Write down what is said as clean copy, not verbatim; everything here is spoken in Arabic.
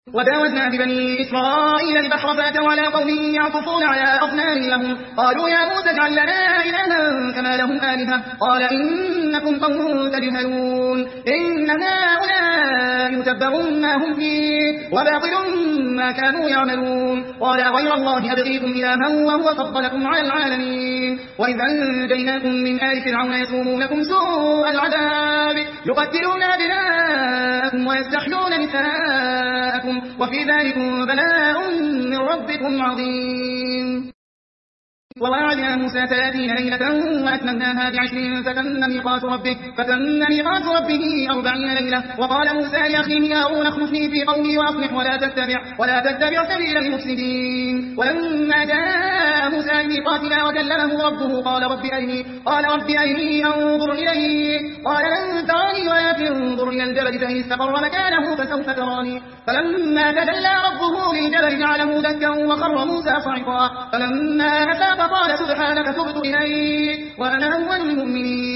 وجاوزنا ببني إسرائيل البحر فأتوا على قوم يعكفون على أصنام لهم قالوا يا موسى اجعل لنا إلها كما لهم آلهة قال إنكم قوم تجهلون إن هؤلاء متبر ما هم فيه وباطل ما كانوا يعملون قال غير الله أبغيكم إلها وهو فضلكم على العالمين وإذا أنجيناكم من آل فرعون يسومونكم سوء العذاب يقتلون أبناءكم ويستحيون نساءكم وفي ذلكم بلاء من ربكم عظيم وواعدنا موسى 30 ليلة وأتممناها ب10 فتم ميقات ربه 40 ليلة وقال موسى لأخيه هارون اخلفني في قومي وأصلح ولا تتبع سبيل المفسدين ولما جاء موسى لميقاتنا وكلمه ربه قال رب أرني أنظر إليك قال لن تراني ولكن انظر إلى الجبل فإن استقر مكانه فسوف تراني فلما تجلى ربه للجبل جعله دكا وخر موسى صعقا فلما أفاق قال سبحانك تبت إليك وأنا أول المؤمنين